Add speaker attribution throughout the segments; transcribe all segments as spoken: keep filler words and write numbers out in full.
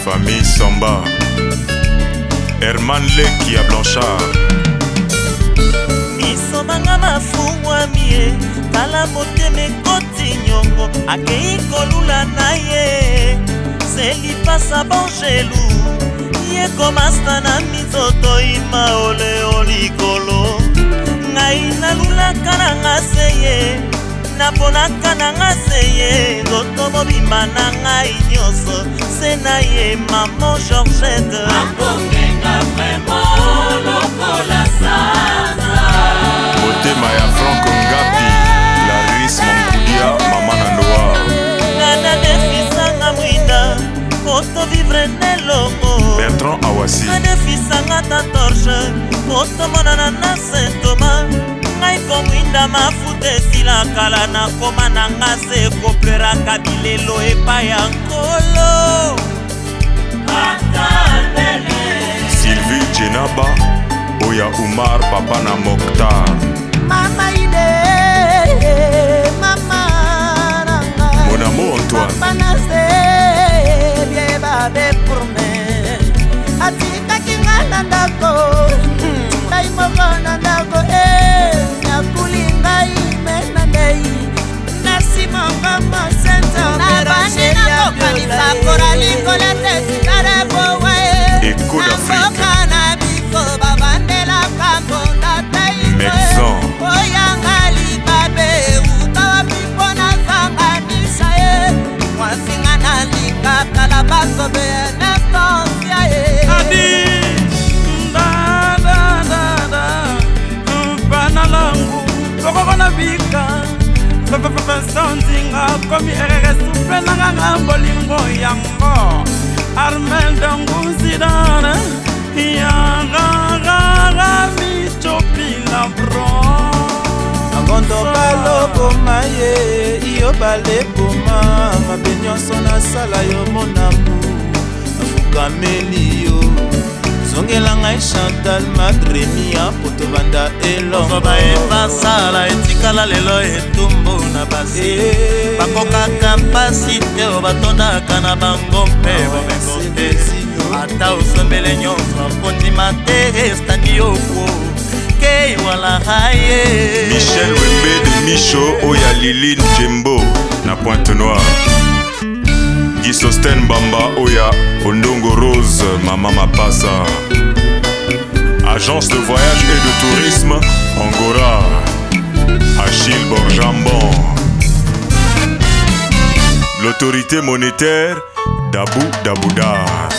Speaker 1: Famille Samba, Herman Leki à Blanchard.
Speaker 2: Miso manga mafungwa mie, tala moteme koti nyongo, akei kolula na ye, seli pasa bangelu, ye komasta na mizoto ima ole olikolo, ngai nalula kananga seye, naponaka nanga seye, goto mobima na ngai nyoso, se na ye maman Georgette.
Speaker 3: Akokenga vraiment lokola sanza.
Speaker 1: Motema ya Franck Ngapi, Laris Mankudia, Mama Nandoa.
Speaker 2: Nana defisanga mwinda, koto vivre nelongo.
Speaker 1: Bertrand Awasi.
Speaker 2: Nana defisanga ta torche, koto monana na Saint-Thomas. Ngai komwinda mafute sila kala na koma na ngase koplera kabilelo epa ya nkolo.
Speaker 3: Atandele
Speaker 1: Sylvie Djenaba, Oya Umar Papa na Mokhtar.
Speaker 4: Mama ide, mama nanga.
Speaker 1: Mon amour Antoine.
Speaker 4: Papa na se, bien babe pour me. Atika kinga nandako, kai moko nandako eh. Nakulinga ime nandei. Merci mon maman Saint-Jean. Nabani na kokanisa korali kolete sikare bowe.
Speaker 1: Écho d'Afrique.
Speaker 4: Na bifo babandela kambo ndatai.
Speaker 1: Médecin.
Speaker 4: Oyangali babe utawa pipo na zanganisha ye. Mwasinga na linga kalabaso be nestosia ye.
Speaker 5: Adi da da da da bana langu kokoko na bika Vincent komi erere supe na nganga bolingo yango Armel Donguzidane Yangara mi chopila bro
Speaker 6: Agondo baloko maye iyo balekoma mabe nyonso nasala yo monamu afukameli yo zongela ngai Chantal Madremi ya poto banda elongo
Speaker 2: basala etikala lelo etumbu na basi bakokaka mpasi te o batondaka na bango mpe bomengo te ata osombele nyonso akondima te estandi yoko kei wala haye
Speaker 1: Michel Wembe de Micho Oya Liline Jembo na Pointe Noire. Guy Sosten Bamba Oya Ondongo Rose Mama Mapasa. Agence de voyage et de tourisme Angora. Achille Borjambon. L'autorité monétaire Dabou Dabouda.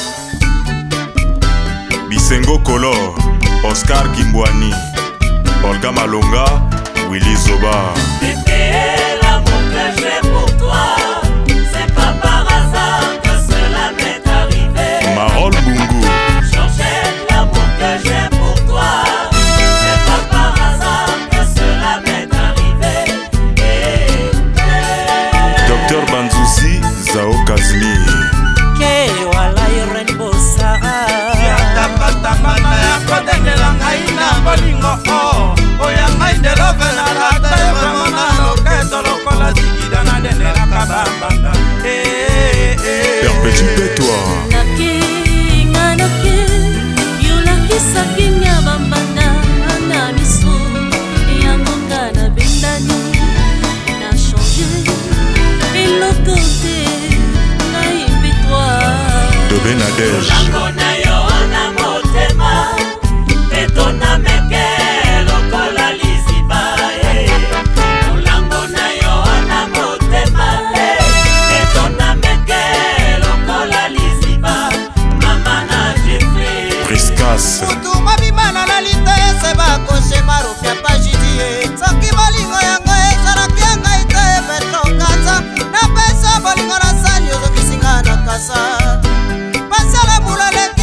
Speaker 1: Bisengo Color Oscar Kimbwani. Olga Malonga Willy Zoba.
Speaker 3: Bébé, l'amour que j'ai pour toi, c'est pas par hasard que cela m'est arrivé.
Speaker 1: Marol Bungu.
Speaker 3: Georgette, l'amour que j'ai pour toi, c'est pas par hasard que cela m'est arrivé. Eh, eh.
Speaker 1: Docteur Banzouzi Zao Kazmi.
Speaker 2: ke wala yorenbo saa
Speaker 5: Yatapatamana ya kodengela ngai na bolingo o Oya ngai ndelove na lata ya mamona loketo lokola zikida na dendela kabambanda
Speaker 1: Perpétue toi.
Speaker 7: Naki nganoki yulakisaki nyabambanda na miso yango kana bendani na changer eloko te naimbi toi
Speaker 1: De Benadej.
Speaker 3: Olango na yo na motema, betona meke lokola liziba, eh. Olango na yo na motema, eh. Betona meke lokola liziba, mama na Jeffrey.
Speaker 1: Priscas.
Speaker 4: Kutu mabimana na lite se bakoshe marufya pajidie. Soki bolingo yango ezalaki ngai te betokata. Na pesa bolingo na sali ozokisinga na kasa. Pasala bulale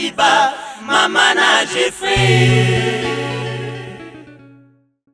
Speaker 3: Madiba, mama na Jeffrey.